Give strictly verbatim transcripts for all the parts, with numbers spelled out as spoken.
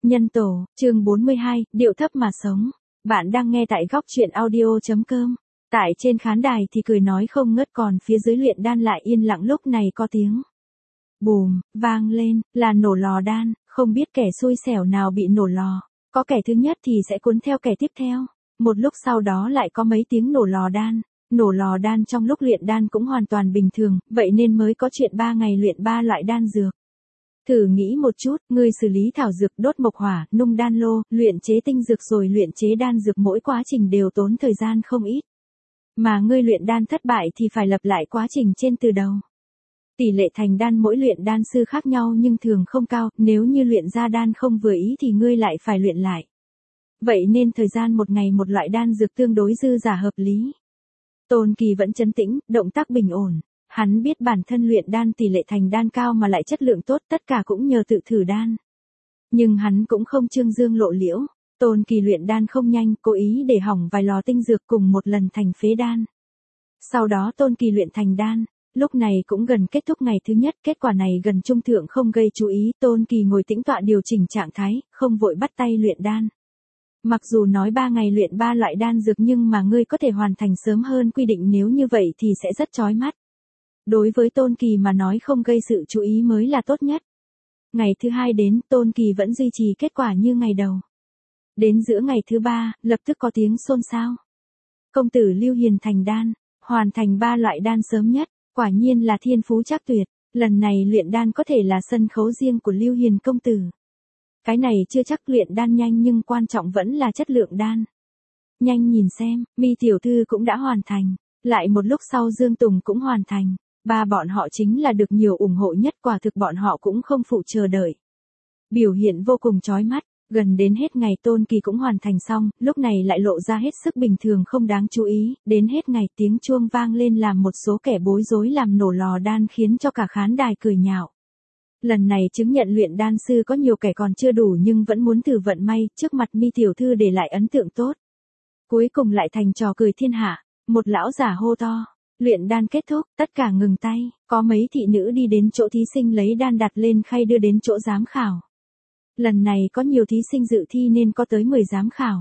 Nhân tổ, chương bốn mươi hai, điệu thấp mà sống. Bạn đang nghe tại góc truyện audio.com. Tại trên khán đài thì cười nói không ngớt, còn phía dưới luyện đan lại yên lặng. Lúc này có tiếng bùm vang lên, là nổ lò đan. Không biết kẻ xui xẻo nào bị nổ lò. Có kẻ thứ nhất thì sẽ cuốn theo kẻ tiếp theo. Một lúc sau đó lại có mấy tiếng nổ lò đan. Nổ lò đan trong lúc luyện đan cũng hoàn toàn bình thường, vậy nên mới có chuyện ba ngày luyện ba loại đan dược. Thử nghĩ một chút, ngươi xử lý thảo dược, đốt mộc hỏa, nung đan lô, luyện chế tinh dược rồi luyện chế đan dược, mỗi quá trình đều tốn thời gian không ít. Mà ngươi luyện đan thất bại thì phải lập lại quá trình trên từ đầu. Tỷ lệ thành đan mỗi luyện đan sư khác nhau nhưng thường không cao, nếu như luyện ra đan không vừa ý thì ngươi lại phải luyện lại. Vậy nên thời gian một ngày một loại đan dược tương đối dư giả hợp lý. Tôn Kỳ vẫn trấn tĩnh, động tác bình ổn. Hắn biết bản thân luyện đan tỷ lệ thành đan cao mà lại chất lượng tốt, tất cả cũng nhờ tự thử đan. Nhưng hắn cũng không trương dương lộ liễu. Tôn Kỳ luyện đan không nhanh, cố ý để hỏng vài lò tinh dược cùng một lần thành phế đan. Sau đó Tôn Kỳ luyện thành đan. Lúc này cũng gần kết thúc ngày thứ nhất, kết quả này gần trung thượng không gây chú ý. Tôn Kỳ ngồi tĩnh tọa điều chỉnh trạng thái, không vội bắt tay luyện đan. Mặc dù nói ba ngày luyện ba loại đan dược nhưng mà ngươi có thể hoàn thành sớm hơn quy định, nếu như vậy thì sẽ rất chói mắt. Đối với Tôn Kỳ mà nói không gây sự chú ý mới là tốt nhất. Ngày thứ hai đến, Tôn Kỳ vẫn duy trì kết quả như ngày đầu. Đến giữa ngày thứ ba, lập tức có tiếng xôn xao. Công tử Lưu Hiền thành đan, hoàn thành ba loại đan sớm nhất, quả nhiên là thiên phú trắc tuyệt. Lần này luyện đan có thể là sân khấu riêng của Lưu Hiền công tử. Cái này chưa chắc luyện đan nhanh nhưng quan trọng vẫn là chất lượng đan. Nhanh nhìn xem, Mi tiểu thư cũng đã hoàn thành. Lại một lúc sau Dương Tùng cũng hoàn thành. Ba bọn họ chính là được nhiều ủng hộ nhất, quả thực bọn họ cũng không phụ chờ đợi. Biểu hiện vô cùng chói mắt, gần đến hết ngày Tôn Kỳ cũng hoàn thành xong, lúc này lại lộ ra hết sức bình thường không đáng chú ý, đến hết ngày tiếng chuông vang lên làm một số kẻ bối rối làm nổ lò đan khiến cho cả khán đài cười nhạo. Lần này chứng nhận luyện đan sư có nhiều kẻ còn chưa đủ nhưng vẫn muốn thử vận may, trước mặt Mi tiểu thư để lại ấn tượng tốt. Cuối cùng lại thành trò cười thiên hạ, một lão giả hô to. Luyện đan kết thúc, tất cả ngừng tay, có mấy thị nữ đi đến chỗ thí sinh lấy đan đặt lên khay đưa đến chỗ giám khảo. Lần này có nhiều thí sinh dự thi nên có tới mười giám khảo.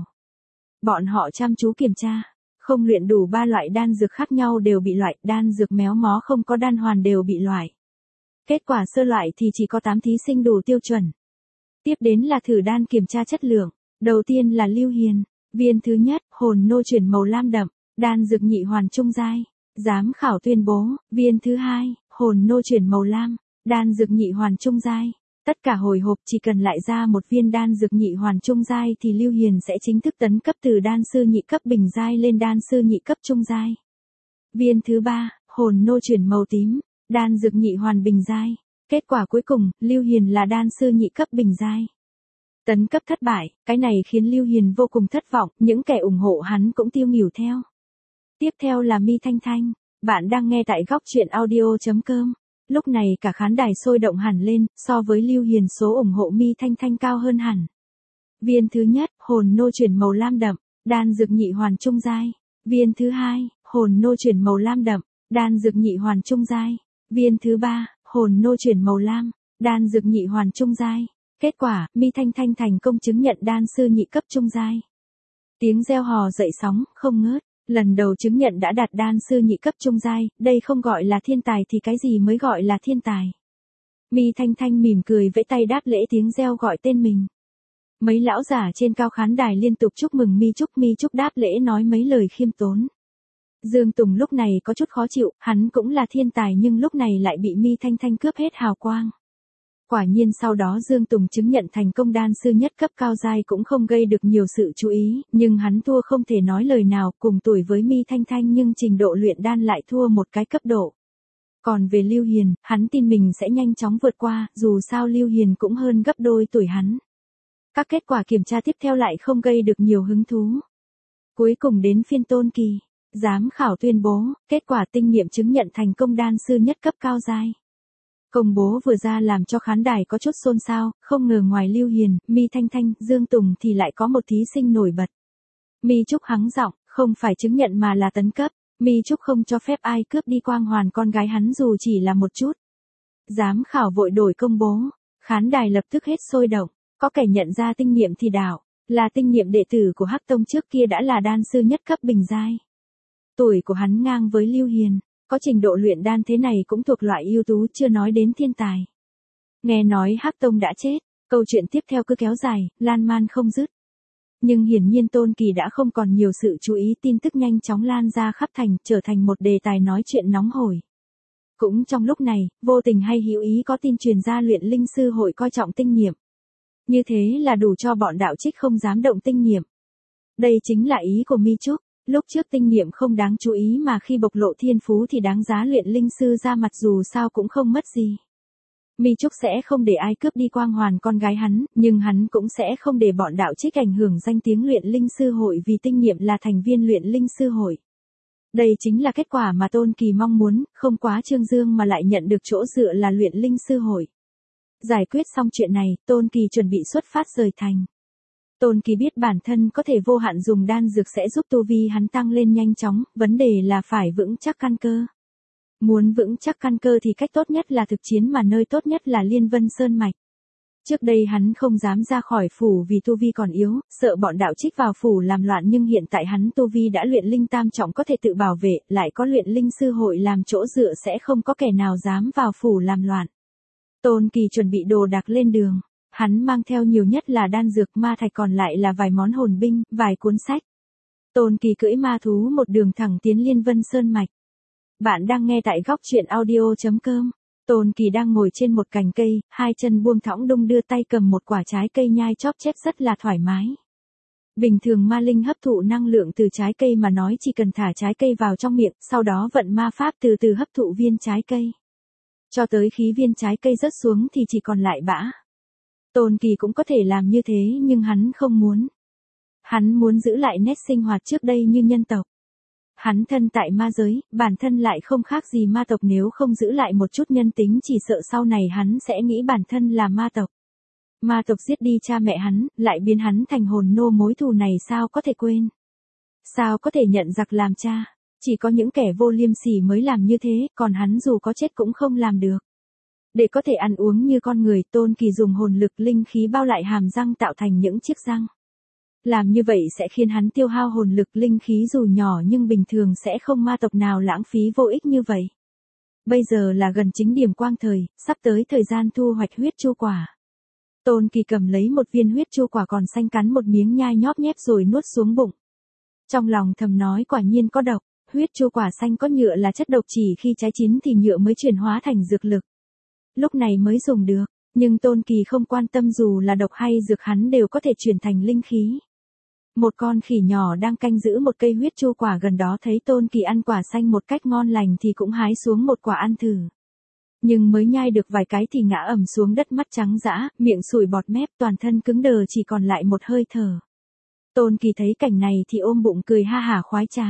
Bọn họ chăm chú kiểm tra, không luyện đủ ba loại đan dược khác nhau đều bị loại, đan dược méo mó không có đan hoàn đều bị loại. Kết quả sơ loại thì chỉ có tám thí sinh đủ tiêu chuẩn. Tiếp đến là thử đan kiểm tra chất lượng, đầu tiên là Lưu Hiền, viên thứ nhất, hồn nô chuyển màu lam đậm, đan dược nhị hoàn trung giai. Giám khảo tuyên bố, viên thứ hai, hồn nô chuyển màu lam, đan dược nhị hoàn trung giai. Tất cả hồi hộp, chỉ cần lại ra một viên đan dược nhị hoàn trung giai thì Lưu Hiền sẽ chính thức tấn cấp từ đan sư nhị cấp bình giai lên đan sư nhị cấp trung giai. Viên thứ ba, hồn nô chuyển màu tím, đan dược nhị hoàn bình giai. Kết quả cuối cùng, Lưu Hiền là đan sư nhị cấp bình giai. Tấn cấp thất bại, cái này khiến Lưu Hiền vô cùng thất vọng, những kẻ ủng hộ hắn cũng tiêu nghỉu theo. Tiếp theo là Mi Thanh Thanh, bạn đang nghe tại góc truyện audio.com. Lúc này cả khán đài sôi động hẳn lên, so với Lưu Hiền số ủng hộ Mi Thanh Thanh cao hơn hẳn. Viên thứ nhất, hồn nô chuyển màu lam đậm, đan dược nhị hoàn trung giai. Viên thứ hai, hồn nô chuyển màu lam đậm, đan dược nhị hoàn trung giai. Viên thứ ba, hồn nô chuyển màu lam, đan dược nhị hoàn trung giai. Kết quả, Mi Thanh Thanh thành công chứng nhận đan sư nhị cấp trung giai. Tiếng reo hò dậy sóng, không ngớt. Lần đầu chứng nhận đã đạt đan sư nhị cấp trung giai, đây không gọi là thiên tài thì cái gì mới gọi là thiên tài. Mi Thanh Thanh mỉm cười vẫy tay đáp lễ tiếng reo gọi tên mình. Mấy lão giả trên cao khán đài liên tục chúc mừng Mi Trúc, Mi Trúc đáp lễ nói mấy lời khiêm tốn. Dương Tùng lúc này có chút khó chịu, hắn cũng là thiên tài nhưng lúc này lại bị Mi Thanh Thanh cướp hết hào quang. Quả nhiên sau đó Dương Tùng chứng nhận thành công đan sư nhất cấp cao giai cũng không gây được nhiều sự chú ý, nhưng hắn thua không thể nói lời nào, cùng tuổi với Mi Thanh Thanh nhưng trình độ luyện đan lại thua một cái cấp độ. Còn về Lưu Hiền, hắn tin mình sẽ nhanh chóng vượt qua, dù sao Lưu Hiền cũng hơn gấp đôi tuổi hắn. Các kết quả kiểm tra tiếp theo lại không gây được nhiều hứng thú. Cuối cùng đến phiên Tôn Kỳ, giám khảo tuyên bố, kết quả tinh nghiệm chứng nhận thành công đan sư nhất cấp cao giai. Công bố vừa ra làm cho khán đài có chút xôn xao, không ngờ ngoài Lưu Hiền, Mi Thanh Thanh, Dương Tùng thì lại có một thí sinh nổi bật. Mi Trúc hắng giọng, không phải chứng nhận mà là tấn cấp, Mi Trúc không cho phép ai cướp đi quang hoàn con gái hắn dù chỉ là một chút. Giám khảo vội đổi công bố, khán đài lập tức hết sôi động. Có kẻ nhận ra tinh niệm thì đạo, là tinh niệm đệ tử của Hắc Tông trước kia đã là đan sư nhất cấp bình giai. Tuổi của hắn ngang với Lưu Hiền, có trình độ luyện đan thế này cũng thuộc loại ưu tú chưa nói đến thiên tài. Nghe nói Hắc Tông đã chết, câu chuyện tiếp theo cứ kéo dài, lan man không dứt. Nhưng hiển nhiên Tôn Kỳ đã không còn nhiều sự chú ý, tin tức nhanh chóng lan ra khắp thành, trở thành một đề tài nói chuyện nóng hổi. Cũng trong lúc này, vô tình hay hữu ý có tin truyền ra luyện linh sư hội coi trọng tinh niệm. Như thế là đủ cho bọn đạo trích không dám động tinh niệm. Đây chính là ý của Mi Trúc, lúc trước tinh niệm không đáng chú ý mà khi bộc lộ thiên phú thì đáng giá luyện linh sư ra mặt dù sao cũng không mất gì. Mi Trúc sẽ không để ai cướp đi quang hoàn con gái hắn, nhưng hắn cũng sẽ không để bọn đạo trích ảnh hưởng danh tiếng luyện linh sư hội vì tinh niệm là thành viên luyện linh sư hội. Đây chính là kết quả mà Tôn Kỳ mong muốn, không quá trương dương mà lại nhận được chỗ dựa là luyện linh sư hội. Giải quyết xong chuyện này, Tôn Kỳ chuẩn bị xuất phát rời thành. Tôn Kỳ biết bản thân có thể vô hạn dùng đan dược sẽ giúp tu vi hắn tăng lên nhanh chóng, vấn đề là phải vững chắc căn cơ. Muốn vững chắc căn cơ thì cách tốt nhất là thực chiến mà nơi tốt nhất là Liên Vân Sơn Mạch. Trước đây hắn không dám ra khỏi phủ vì tu vi còn yếu, sợ bọn đạo trích vào phủ làm loạn nhưng hiện tại hắn tu vi đã luyện linh tam trọng có thể tự bảo vệ, lại có luyện linh sư hội làm chỗ dựa sẽ không có kẻ nào dám vào phủ làm loạn. Tôn Kỳ chuẩn bị đồ đạc lên đường, hắn mang theo nhiều nhất là đan dược ma thạch còn lại là vài món hồn binh, vài cuốn sách. Tôn Kỳ cưỡi ma thú một đường thẳng tiến Liên Vân Sơn Mạch. Bạn đang nghe tại góc truyện audio chấm com. Tôn Kỳ đang ngồi trên một cành cây, hai chân buông thõng đung đưa tay cầm một quả trái cây nhai chóp chép rất là thoải mái. Bình thường ma linh hấp thụ năng lượng từ trái cây mà nói chỉ cần thả trái cây vào trong miệng, sau đó vận ma pháp từ từ hấp thụ viên trái cây. Cho tới khi viên trái cây rớt xuống thì chỉ còn lại bã. Tôn Kỳ cũng có thể làm như thế nhưng hắn không muốn. Hắn muốn giữ lại nét sinh hoạt trước đây như nhân tộc. Hắn thân tại ma giới, bản thân lại không khác gì ma tộc, nếu không giữ lại một chút nhân tính chỉ sợ sau này hắn sẽ nghĩ bản thân là ma tộc. Ma tộc giết đi cha mẹ hắn, lại biến hắn thành hồn nô, mối thù này sao có thể quên? Sao có thể nhận giặc làm cha? Chỉ có những kẻ vô liêm sỉ mới làm như thế, còn hắn dù có chết cũng không làm được. Để có thể ăn uống như con người, Tôn Kỳ dùng hồn lực linh khí bao lại hàm răng tạo thành những chiếc răng. Làm như vậy sẽ khiến hắn tiêu hao hồn lực linh khí dù nhỏ nhưng bình thường sẽ không ma tộc nào lãng phí vô ích như vậy. Bây giờ là gần chính điểm quang thời, sắp tới thời gian thu hoạch huyết chu quả. Tôn Kỳ cầm lấy một viên huyết chu quả còn xanh cắn một miếng nhai nhóp nhép rồi nuốt xuống bụng. Trong lòng thầm nói quả nhiên có độc, huyết chu quả xanh có nhựa là chất độc, chỉ khi trái chín thì nhựa mới chuyển hóa thành dược lực. Lúc này mới dùng được, nhưng Tôn Kỳ không quan tâm dù là độc hay dược hắn đều có thể chuyển thành linh khí. Một con khỉ nhỏ đang canh giữ một cây huyết chu quả gần đó thấy Tôn Kỳ ăn quả xanh một cách ngon lành thì cũng hái xuống một quả ăn thử. Nhưng mới nhai được vài cái thì ngã ầm xuống đất, mắt trắng dã, miệng sùi bọt mép, toàn thân cứng đờ chỉ còn lại một hơi thở. Tôn Kỳ thấy cảnh này thì ôm bụng cười ha hả khoái trá.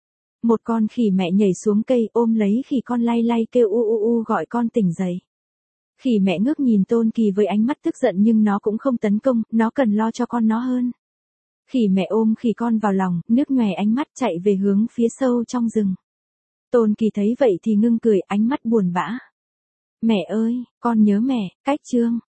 Một con khỉ mẹ nhảy xuống cây ôm lấy khỉ con lay lay kêu u u u gọi con tỉnh dậy. Khỉ mẹ ngước nhìn Tôn Kỳ với ánh mắt tức giận nhưng nó cũng không tấn công, nó cần lo cho con nó hơn. Khỉ mẹ ôm khỉ con vào lòng, nước nhòe ánh mắt chạy về hướng phía sâu trong rừng. Tôn Kỳ thấy vậy thì ngưng cười, ánh mắt buồn bã. Mẹ ơi, con nhớ mẹ, cách chương.